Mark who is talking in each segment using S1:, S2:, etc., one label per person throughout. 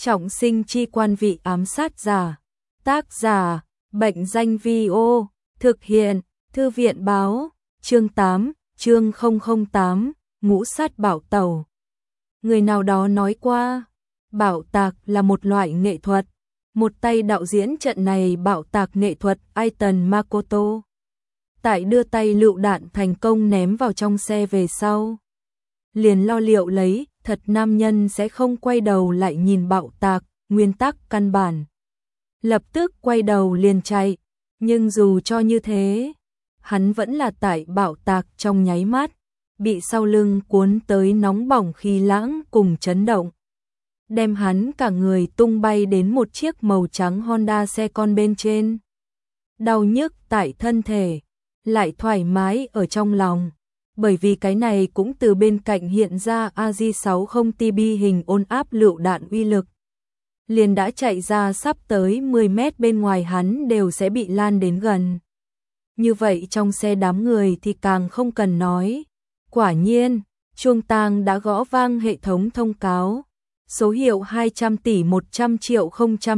S1: Trọng sinh chi quan vị ám sát giả. Tác giả, Bệnh danh Vi-ô. Thực hiện, Thư viện báo. Chương 8, chương 008, ngũ sát bảo tẩu. Người nào đó nói qua, bảo tạc là một loại nghệ thuật. Một tay đạo diễn trận này bảo tạc nghệ thuật Aiton Makoto. Tại đưa tay lựu đạn thành công ném vào trong xe về sau. Liền lo liệu lấy, thật nam nhân sẽ không quay đầu lại nhìn bạo tạc, nguyên tắc căn bản. Lập tức quay đầu liền chạy, nhưng dù cho như thế, hắn vẫn là tại bạo tạc trong nháy mắt, bị sau lưng cuốn tới nóng bỏng khí lãng cùng chấn động. Đem hắn cả người tung bay đến một chiếc màu trắng Honda xe con bên trên. Đau nhức tại thân thể, lại thoải mái ở trong lòng. Bởi vì cái này cũng từ bên cạnh hiện ra AJ-60 TB hình ôn áp lựu đạn uy lực. Liền đã chạy ra sắp tới 10 mét bên ngoài hắn đều sẽ bị lan đến gần. Như vậy trong xe đám người thì càng không cần nói. Quả nhiên, chuông tang đã gõ vang hệ thống thông cáo. Số hiệu 200 tỷ 100 triệu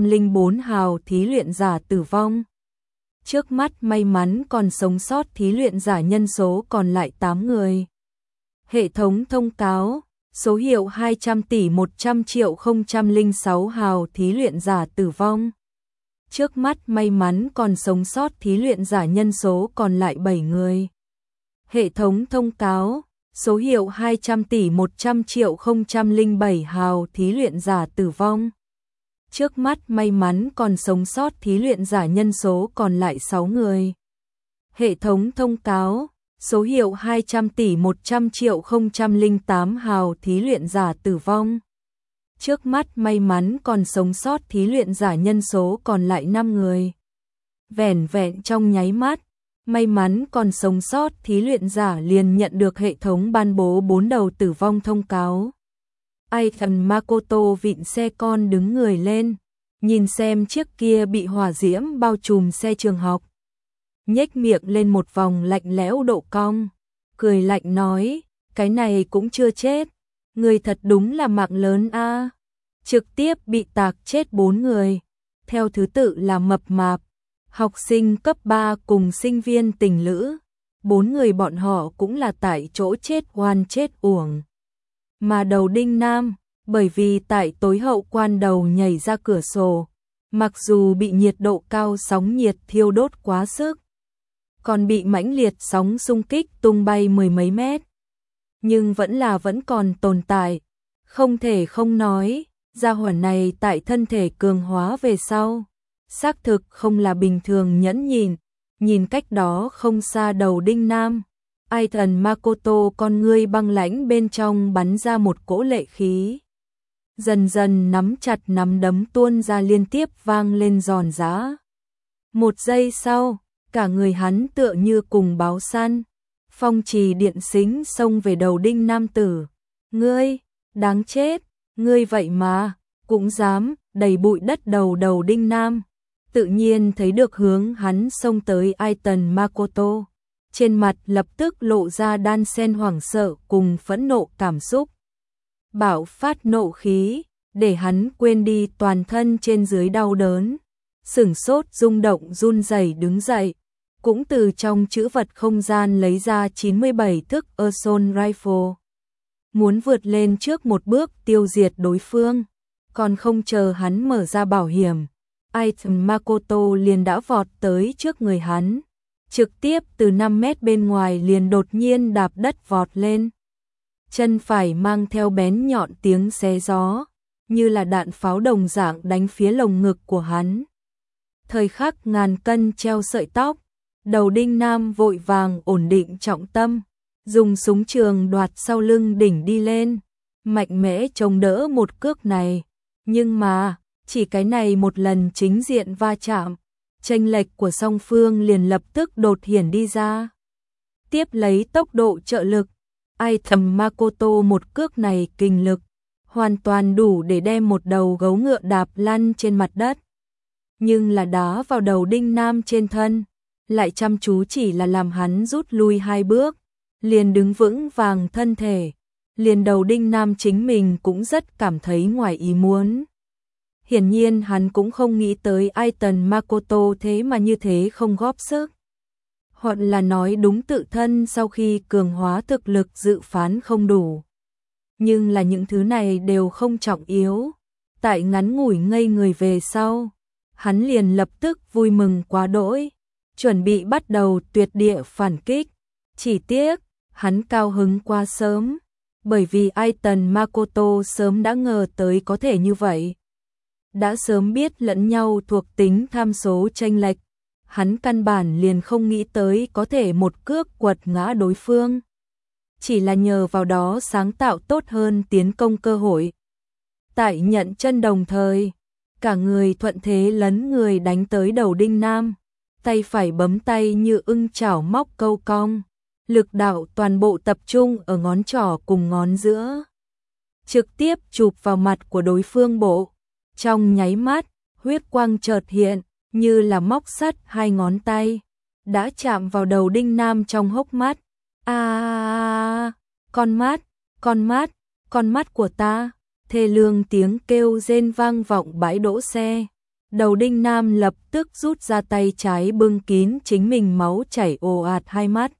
S1: 004 hào thí luyện giả tử vong. Trước mắt may mắn còn sống sót thí luyện giả nhân số còn lại 8 người. Hệ thống thông cáo, số hiệu 200 tỷ 100 triệu 006 hào thí luyện giả tử vong. Trước mắt may mắn còn sống sót thí luyện giả nhân số còn lại 7 người. Hệ thống thông cáo, số hiệu 200 tỷ 100 triệu 007 hào thí luyện giả tử vong. Trước mắt may mắn còn sống sót thí luyện giả nhân số còn lại 6 người. Hệ thống thông cáo, số hiệu 200 tỷ 100 triệu 008 hào thí luyện giả tử vong. Trước mắt may mắn còn sống sót thí luyện giả nhân số còn lại 5 người. Vẻn vẹn trong nháy mắt, may mắn còn sống sót thí luyện giả liền nhận được hệ thống ban bố 4 đầu tử vong thông cáo. Aiton Makoto vịn xe con đứng người lên, nhìn xem chiếc kia bị hỏa diễm bao trùm xe trường học. Nhếch miệng lên một vòng lạnh lẽo độ cong, cười lạnh nói, cái này cũng chưa chết, người thật đúng là mạng lớn a. Trực tiếp bị tạc chết 4 người, theo thứ tự là mập mạp, học sinh cấp 3 cùng sinh viên tình lữ. 4 người bọn họ cũng là tại chỗ chết oan chết uổng. Mà đầu đinh nam, bởi vì tại tối hậu quan đầu nhảy ra cửa sổ, mặc dù bị nhiệt độ cao sóng nhiệt thiêu đốt quá sức, còn bị mãnh liệt sóng xung kích tung bay 10 mấy mét, nhưng vẫn còn tồn tại. Không thể không nói, gia hỏa này tại thân thể cường hóa về sau, xác thực không là bình thường nhẫn nhịn. Nhìn cách đó không xa đầu đinh nam, Aiton Makoto con ngươi băng lãnh bên trong bắn ra một cỗ lệ khí. Dần dần nắm chặt nắm đấm tuôn ra liên tiếp vang lên giòn giã. Một giây sau, cả người hắn tựa như cùng báo săn. Phong trì điện xính xông về đầu đinh nam tử. Ngươi, đáng chết, ngươi vậy mà, cũng dám, đầy bụi đất đầu đinh nam. Tự nhiên thấy được hướng hắn xông tới Aiton Makoto. Trên mặt lập tức lộ ra đan xen hoảng sợ cùng phẫn nộ cảm xúc. Bạo phát nộ khí, để hắn quên đi toàn thân trên dưới đau đớn. Sửng sốt rung động run rẩy đứng dậy. Cũng từ trong trữ vật không gian lấy ra 97 thức Assault Rifle. Muốn vượt lên trước một bước tiêu diệt đối phương. Còn không chờ hắn mở ra bảo hiểm, Aiton Makoto liền đã vọt tới trước người hắn. Trực tiếp từ 5 mét bên ngoài liền đột nhiên đạp đất vọt lên. Chân phải mang theo bén nhọn tiếng xé gió, như là đạn pháo đồng dạng đánh phía lồng ngực của hắn. Thời khắc ngàn cân treo sợi tóc, đầu đinh nam vội vàng ổn định trọng tâm, dùng súng trường đoạt sau lưng đỉnh đi lên, mạnh mẽ chống đỡ một cước này. Nhưng mà, chỉ cái này một lần chính diện va chạm, chênh lệch của song phương liền lập tức đột hiển đi ra. Tiếp lấy tốc độ trợ lực, Aiton Makoto một cước này kình lực, hoàn toàn đủ để đem một đầu gấu ngựa đạp lăn trên mặt đất. Nhưng là đá vào đầu đinh nam trên thân, lại chăm chú chỉ là làm hắn rút lui 2 bước, liền đứng vững vàng thân thể. Liền đầu đinh nam chính mình cũng rất cảm thấy ngoài ý muốn. Hiển nhiên hắn cũng không nghĩ tới Aiton Makoto thế mà như thế không góp sức. Hoặc là nói đúng tự thân sau khi cường hóa thực lực dự phán không đủ. Nhưng là những thứ này đều không trọng yếu. Tại ngắn ngủi ngây người về sau, hắn liền lập tức vui mừng quá đỗi, chuẩn bị bắt đầu tuyệt địa phản kích. Chỉ tiếc, hắn cao hứng quá sớm, bởi vì Aiton Makoto sớm đã ngờ tới có thể như vậy. Đã sớm biết lẫn nhau thuộc tính tham số chênh lệch, hắn căn bản liền không nghĩ tới có thể một cước quật ngã đối phương. Chỉ là nhờ vào đó sáng tạo tốt hơn tiến công cơ hội. Tại nhận chân đồng thời, cả người thuận thế lấn người đánh tới đầu Đinh Nam, tay phải bấm tay như ưng chảo móc câu cong, lực đạo toàn bộ tập trung ở ngón trỏ cùng ngón giữa. Trực tiếp chụp vào mặt của đối phương bộ, trong nháy mắt, huyết quang chợt hiện, như là móc sắt hai ngón tay, đã chạm vào đầu Đinh Nam trong hốc mắt. Con mắt của ta, thê lương tiếng kêu rên vang vọng bãi đỗ xe. Đầu Đinh Nam lập tức rút ra tay trái bưng kín chính mình máu chảy ồ ạt hai mắt.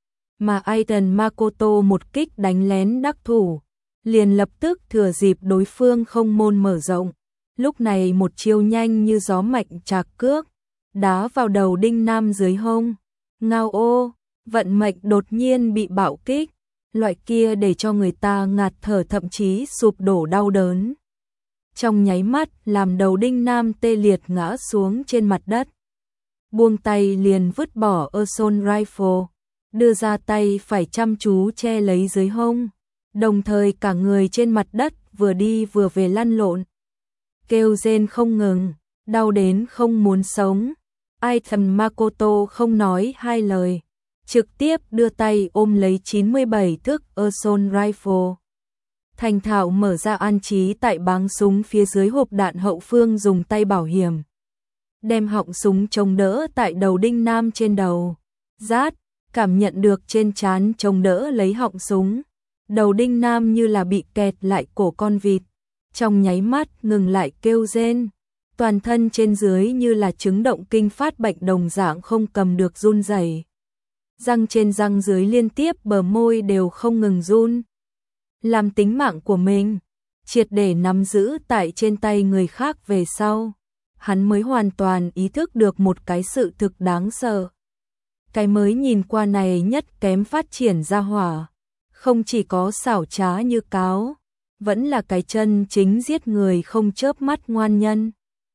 S1: Mà Aiton Makoto một kích đánh lén đắc thủ, liền lập tức thừa dịp đối phương không môn mở rộng. Lúc này một chiêu nhanh như gió mạnh trạc cước, đá vào đầu Đinh Nam dưới hông. Ngao ô, vận mệnh đột nhiên bị bạo kích, loại kia để cho người ta ngạt thở thậm chí sụp đổ đau đớn. Trong nháy mắt làm đầu Đinh Nam tê liệt ngã xuống trên mặt đất. Buông tay liền vứt bỏ assault rifle, đưa ra tay phải chăm chú che lấy dưới hông, đồng thời cả người trên mặt đất vừa đi vừa về lăn lộn. Kêu rên không ngừng, đau đến không muốn sống. Aiton Makoto không nói hai lời, trực tiếp đưa tay ôm lấy 97 thước assault rifle. Thành thạo mở ra an trí tại báng súng phía dưới hộp đạn hậu phương dùng tay bảo hiểm. Đem họng súng chống đỡ tại đầu Đinh Nam trên đầu. Rát, cảm nhận được trên trán chống đỡ lấy họng súng. Đầu Đinh Nam như là bị kẹt lại cổ con vịt. Trong nháy mắt ngừng lại kêu rên. Toàn thân trên dưới như là chứng động kinh phát bệnh đồng dạng không cầm được run rẩy. Răng trên răng dưới liên tiếp bờ môi đều không ngừng run. Làm tính mạng của mình triệt để nắm giữ tại trên tay người khác về sau, hắn mới hoàn toàn ý thức được một cái sự thực đáng sợ. Cái mới nhìn qua này nhất kém phát triển ra hỏa, không chỉ có xảo trá như cáo, vẫn là cái chân chính giết người không chớp mắt ngoan nhân.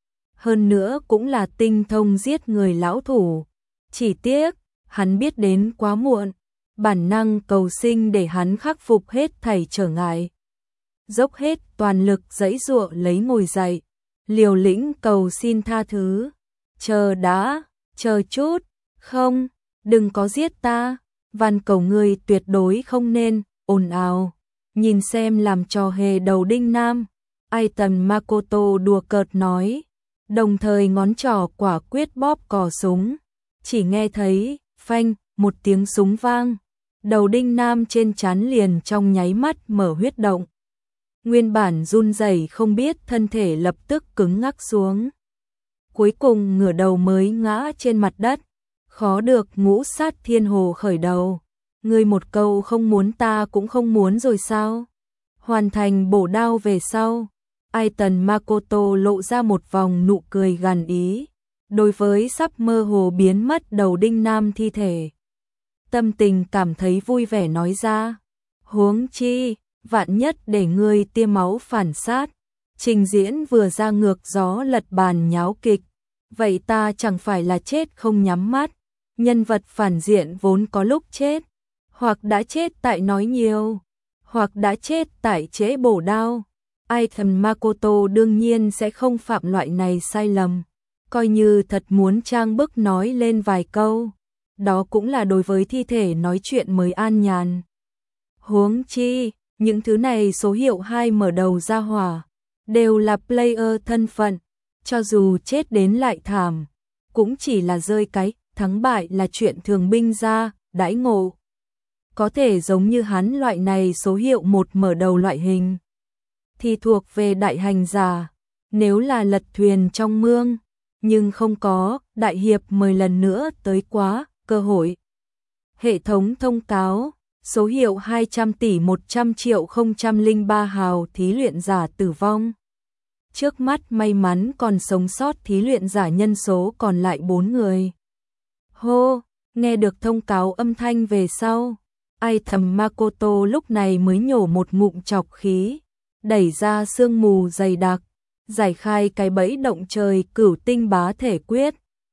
S1: Hơn nữa cũng là tinh thông giết người lão thủ. Chỉ tiếc, hắn biết đến quá muộn. Bản năng cầu sinh để hắn khắc phục hết thảy trở ngại. Dốc hết toàn lực giãy giụa lấy ngồi dậy, liều lĩnh cầu xin tha thứ. Chờ chút, không, đừng có giết ta, van cầu ngươi tuyệt đối không nên, ồn ào. Nhìn xem làm trò hề đầu Đinh Nam, Aiton Makoto đùa cợt nói, đồng thời ngón trỏ quả quyết bóp cò súng. Chỉ nghe thấy, phanh, một tiếng súng vang. Đầu Đinh Nam trên trán liền trong nháy mắt mở huyết động. Nguyên bản run rẩy không biết thân thể lập tức cứng ngắc xuống. Cuối cùng ngửa đầu mới ngã trên mặt đất. Khó được Ngũ Sát Thiên Hồ khởi đầu. Ngươi một câu không muốn ta cũng không muốn rồi sao? Hoàn thành bổ đao về sau, Aiton Makoto lộ ra một vòng nụ cười gằn ý. Đối với sắp mơ hồ biến mất đầu Đinh Nam thi thể, tâm tình cảm thấy vui vẻ nói ra, huống chi, vạn nhất để ngươi tiêm máu phản sát, trình diễn vừa ra ngược gió lật bàn nháo kịch, vậy ta chẳng phải là chết không nhắm mắt. Nhân vật phản diện vốn có lúc chết, hoặc đã chết tại nói nhiều, hoặc đã chết tại trễ bổ đao. Aiton Makoto đương nhiên sẽ không phạm loại này sai lầm, coi như thật muốn trang bức nói lên vài câu. Đó cũng là đối với thi thể nói chuyện mới an nhàn. Huống chi, những thứ này số hiệu 2 mở đầu ra hỏa, đều là player thân phận, cho dù chết đến lại thảm, cũng chỉ là rơi cái, thắng bại là chuyện thường binh ra, đãi ngộ. Có thể giống như hắn loại này số hiệu 1 mở đầu loại hình, thì thuộc về đại hành giả, Nếu là lật thuyền trong mương, nhưng không có, đại hiệp mời lần nữa tới quá, cơ hội. Hệ thống thông cáo, số hiệu 200 tỷ 100 triệu 003 hào thí luyện giả tử vong. Trước mắt may mắn còn sống sót thí luyện giả nhân số còn lại 4 người. Hô, nghe được thông cáo âm thanh về sau, ai thầm Makoto lúc này mới nhổ một ngụm trọc khí, đẩy ra sương mù dày đặc, giải khai cái bẫy động trời cửu tinh bá thể quyết,